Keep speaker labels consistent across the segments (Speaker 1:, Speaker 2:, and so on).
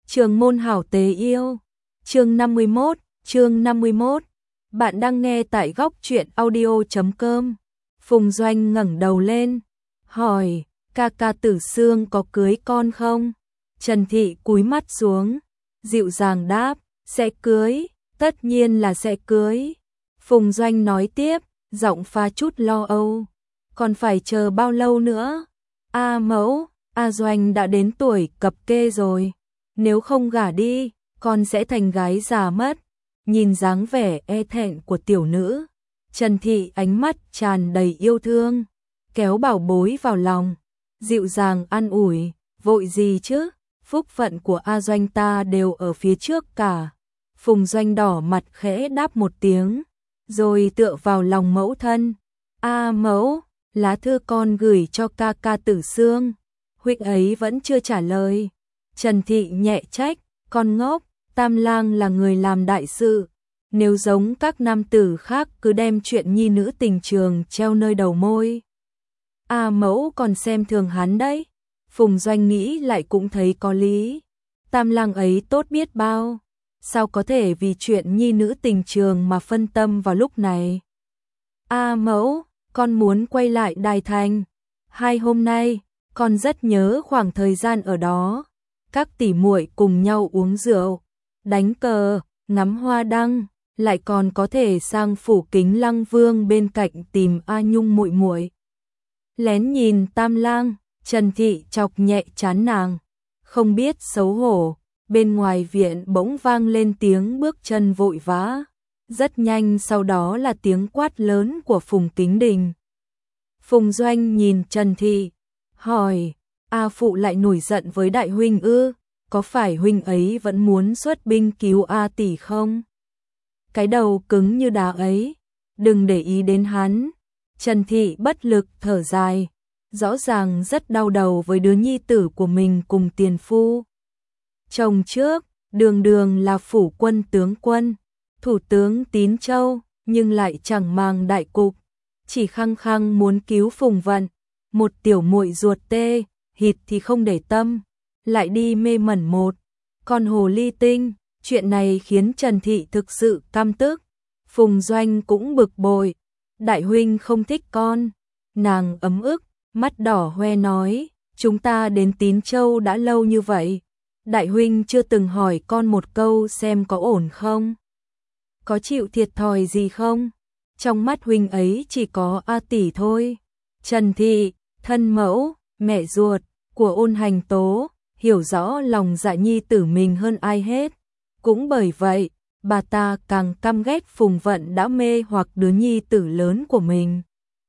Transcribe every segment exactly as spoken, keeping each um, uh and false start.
Speaker 1: Trường môn hảo tế yêu. Chương năm mươi mốt, chương năm mươi mốt. Bạn đang nghe tại góc truyện audio chấm com. Phùng Doanh ngẩng đầu lên, hỏi, ca ca Tử Sương có cưới con không? Trần Thị cúi mắt xuống, dịu dàng đáp, sẽ cưới, tất nhiên là sẽ cưới. Phùng Doanh nói tiếp, giọng pha chút lo âu, còn phải chờ bao lâu nữa? A mẫu, A Doanh đã đến tuổi cập kê rồi, nếu không gả đi, con sẽ thành gái già mất. Nhìn dáng vẻ e thẹn của tiểu nữ, Trần Thị ánh mắt tràn đầy yêu thương, kéo bảo bối vào lòng, dịu dàng an ủi, vội gì chứ, phúc phận của A Doanh ta đều ở phía trước cả. Phùng Doanh đỏ mặt khẽ đáp một tiếng, rồi tựa vào lòng mẫu thân. A mẫu, lá thư con gửi cho ca ca Tử Sương, huynh ấy vẫn chưa trả lời. Trần Thị nhẹ trách, con ngốc, Tam lang là người làm đại sự, nếu giống các nam tử khác cứ đem chuyện nhi nữ tình trường treo nơi đầu môi. A mẫu còn xem thường hắn đấy. Phùng Doanh nghĩ lại cũng thấy có lý. Tam lang ấy tốt biết bao, sao có thể vì chuyện nhi nữ tình trường mà phân tâm vào lúc này. A mẫu, con muốn quay lại Đài Thành. Hai hôm nay, con rất nhớ khoảng thời gian ở đó. Các tỷ muội cùng nhau uống rượu, đánh cờ, ngắm hoa đăng, lại còn có thể sang phủ Kính Lăng Vương bên cạnh tìm A Nhung muội muội. Lén nhìn Tam lang, Trần Thị chọc nhẹ trán nàng, không biết xấu hổ. Bên ngoài viện bỗng vang lên tiếng bước chân vội vã, rất nhanh sau đó là tiếng quát lớn của Phùng Kính Đình. Phùng Doanh nhìn Trần Thị, hỏi, A phụ lại nổi giận với đại huynh ư? Có phải huynh ấy vẫn muốn xuất binh cứu A tỷ không? Cái đầu cứng như đá ấy, đừng để ý đến hắn. Trần Thị bất lực thở dài, rõ ràng rất đau đầu với đứa nhi tử của mình cùng tiền phu. Chồng trước, đường đường là phủ quân tướng quân, thủ tướng Tín Châu, nhưng lại chẳng màng đại cục, chỉ khăng khăng muốn cứu Phùng Vận, một tiểu muội ruột tê, hịt thì không để tâm, lại đi mê mẩn một con hồ ly tinh. Chuyện này khiến Trần Thị thực sự căm tức. Phùng Doanh cũng bực bội, đại huynh không thích con. Nàng ấm ức, mắt đỏ hoe nói, chúng ta đến Tín Châu đã lâu như vậy, đại huynh chưa từng hỏi con một câu xem có ổn không, có chịu thiệt thòi gì không. Trong mắt huynh ấy chỉ có A tỷ thôi. Trần Thị, thân mẫu, mẹ ruột của Ôn Hành Tố, hiểu rõ lòng dạ nhi tử mình hơn ai hết. Cũng bởi vậy, bà ta càng căm ghét Phùng Vận đã mê hoặc đứa nhi tử lớn của mình.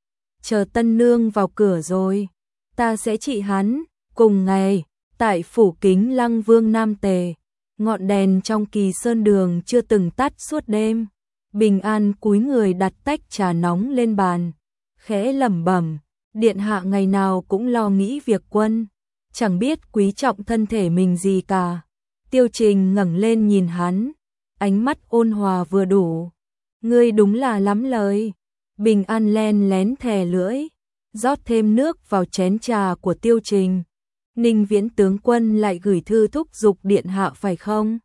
Speaker 1: Chờ tân nương vào cửa rồi, ta sẽ trị hắn. Cùng ngày, tại phủ Kính Lăng Vương Nam Tề, ngọn đèn trong Kỳ Sơn Đường chưa từng tắt suốt đêm. Bình An cúi người đặt tách trà nóng lên bàn, khẽ lẩm bẩm, điện hạ ngày nào cũng lo nghĩ việc quân, chẳng biết quý trọng thân thể mình gì cả. Tiêu Trình ngẩng lên nhìn hắn, ánh mắt ôn hòa vừa đủ. Ngươi đúng là lắm lời. Bình An len lén thè lưỡi, rót thêm nước vào chén trà của Tiêu Trình. Ninh Viễn tướng quân lại gửi thư thúc giục điện hạ phải không?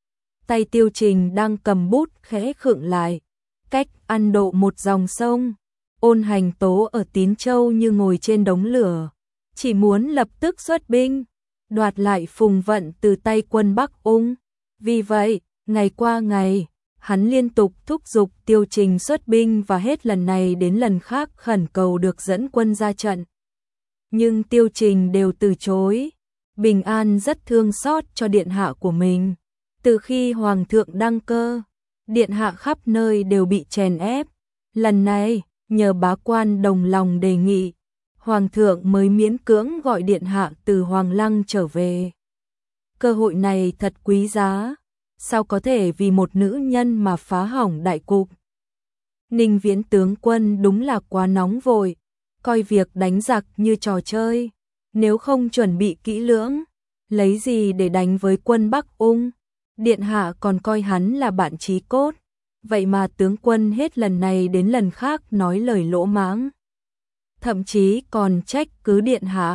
Speaker 1: Tay Tiêu Trình đang cầm bút khẽ khựng lại, cách ăn độ một dòng sông. Ôn Hành Tố ở Tín Châu như ngồi trên đống lửa, chỉ muốn lập tức xuất binh, đoạt lại Phùng Vận từ tay quân Bắc Ung. Vì vậy, ngày qua ngày, hắn liên tục thúc giục Tiêu Trình xuất binh và hết lần này đến lần khác khẩn cầu được dẫn quân ra trận. Nhưng Tiêu Trình đều từ chối. Bình An rất thương xót cho điện hạ của mình. Từ khi Hoàng thượng đăng cơ, điện hạ khắp nơi đều bị chèn ép. Lần này, nhờ bá quan đồng lòng đề nghị, Hoàng thượng mới miễn cưỡng gọi điện hạ từ Hoàng Lăng trở về. Cơ hội này thật quý giá, sao có thể vì một nữ nhân mà phá hỏng đại cục. Ninh Viễn tướng quân đúng là quá nóng vội, coi việc đánh giặc như trò chơi, nếu không chuẩn bị kỹ lưỡng, lấy gì để đánh với quân Bắc Ung. Điện hạ còn coi hắn là bạn chí cốt, vậy mà tướng quân hết lần này đến lần khác nói lời lỗ mãng, thậm chí còn trách cứ điện hạ.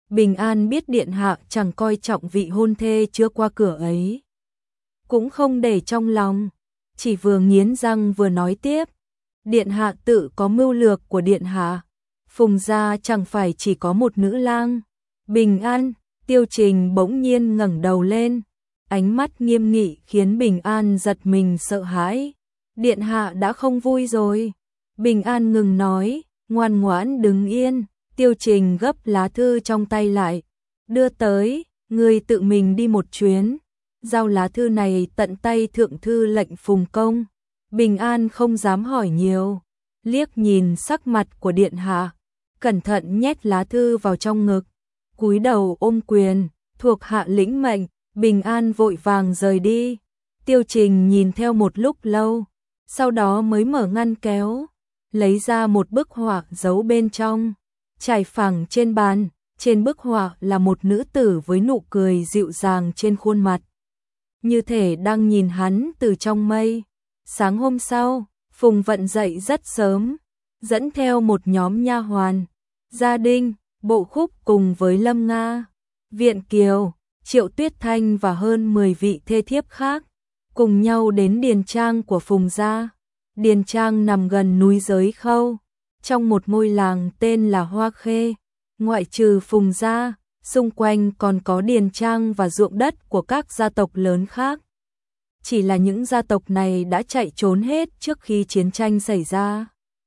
Speaker 1: Bình An biết điện hạ chẳng coi trọng vị hôn thê chưa qua cửa ấy, cũng không để trong lòng, chỉ vừa nghiến răng vừa nói tiếp, điện hạ tự có mưu lược của điện hạ, Phùng gia chẳng phải chỉ có một nữ lang. Bình An, Tiêu Trình bỗng nhiên ngẩng đầu lên, ánh mắt nghiêm nghị khiến Bình An giật mình sợ hãi. Điện hạ đã không vui rồi. Bình An ngừng nói, ngoan ngoãn đứng yên. Tiêu Trình gấp lá thư trong tay lại, đưa tới, người tự mình đi một chuyến, giao lá thư này tận tay thượng thư lệnh Phùng công. Bình An không dám hỏi nhiều, liếc nhìn sắc mặt của điện hạ, cẩn thận nhét lá thư vào trong ngực, cúi đầu ôm quyền, thuộc hạ lĩnh mệnh. Bình An vội vàng rời đi. Tiêu Trình nhìn theo một lúc lâu, sau đó mới mở ngăn kéo, lấy ra một bức họa giấu bên trong, trải phẳng trên bàn. Trên bức họa là một nữ tử với nụ cười dịu dàng trên khuôn mặt, như thể đang nhìn hắn từ trong mây. Sáng hôm sau, Phùng Vận dậy rất sớm, dẫn theo một nhóm nha hoàn, gia đình, Bộ Khúc cùng với Lâm Nga, Viện Kiều, Triệu Tuyết Thanh và hơn mười vị thê thiếp khác, cùng nhau đến điền trang của Phùng gia. Điền trang nằm gần núi Giới Khâu, trong một ngôi làng tên là Hoa Khê. Ngoại trừ Phùng gia, xung quanh còn có điền trang và ruộng đất của các gia tộc lớn khác. Chỉ là những gia tộc này đã chạy trốn hết trước khi chiến tranh xảy ra.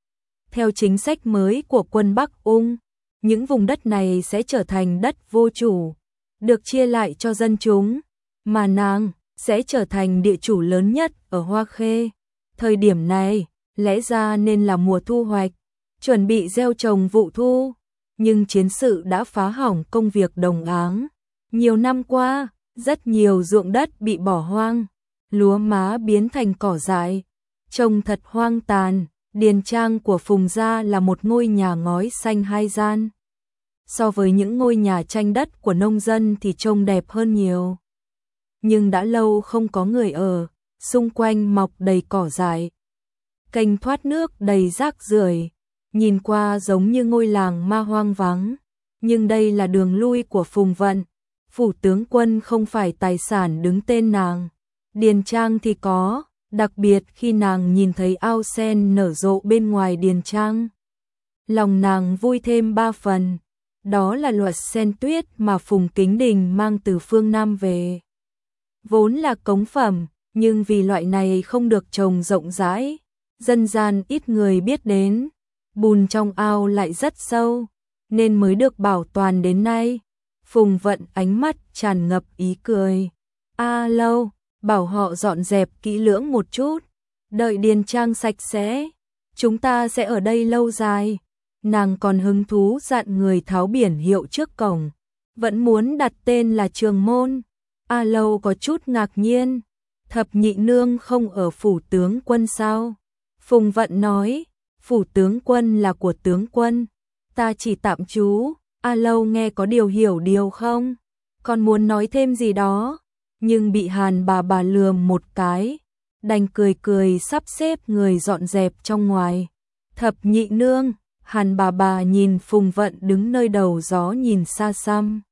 Speaker 1: Theo chính sách mới của quân Bắc Ung, những vùng đất này sẽ trở thành đất vô chủ, được chia lại cho dân chúng, mà nàng sẽ trở thành địa chủ lớn nhất ở Hoa Khê. Thời điểm này, lẽ ra nên là mùa thu hoạch, chuẩn bị gieo trồng vụ thu, nhưng chiến sự đã phá hỏng công việc đồng áng. Nhiều năm qua, rất nhiều ruộng đất bị bỏ hoang, lúa má biến thành cỏ dại, trông thật hoang tàn. Điền trang của Phùng gia là một ngôi nhà ngói xanh hai gian. So với những ngôi nhà tranh đất của nông dân thì trông đẹp hơn nhiều. Nhưng đã lâu không có người ở, xung quanh mọc đầy cỏ dại, kênh thoát nước đầy rác rưởi, nhìn qua giống như ngôi làng ma hoang vắng. Nhưng đây là đường lui của Phùng Vận, phủ tướng quân không phải tài sản đứng tên nàng, điền trang thì có. Đặc biệt khi nàng nhìn thấy ao sen nở rộ bên ngoài điền trang, lòng nàng vui thêm ba phần. Đó là loại sen tuyết mà Phùng Kính Đình mang từ phương Nam về. Vốn là cống phẩm, nhưng vì loại này không được trồng rộng rãi, dân gian ít người biết đến, bùn trong ao lại rất sâu, nên mới được bảo toàn đến nay. Phùng Vận ánh mắt tràn ngập ý cười. A Lâu, bảo họ dọn dẹp kỹ lưỡng một chút, đợi điền trang sạch sẽ, chúng ta sẽ ở đây lâu dài. Nàng còn hứng thú dặn người tháo biển hiệu trước cổng, vẫn muốn đặt tên là Trường Môn. A Lâu có chút ngạc nhiên, Thập nhị nương không ở phủ tướng quân sao? Phùng Vận nói, phủ tướng quân là của tướng quân, ta chỉ tạm trú. A Lâu nghe có điều hiểu điều không, còn muốn nói thêm gì đó, nhưng bị Hàn bà bà lườm một cái, đành cười cười sắp xếp người dọn dẹp trong ngoài. Thập nhị nương, Hàn bà bà nhìn Phùng Vận đứng nơi đầu gió nhìn xa xăm,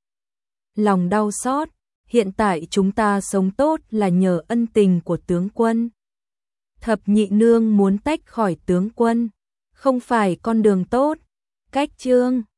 Speaker 1: lòng đau xót. Hiện tại chúng ta sống tốt là nhờ ân tình của tướng quân. Thập nhị nương muốn tách khỏi tướng quân, không phải con đường tốt. Cách Trương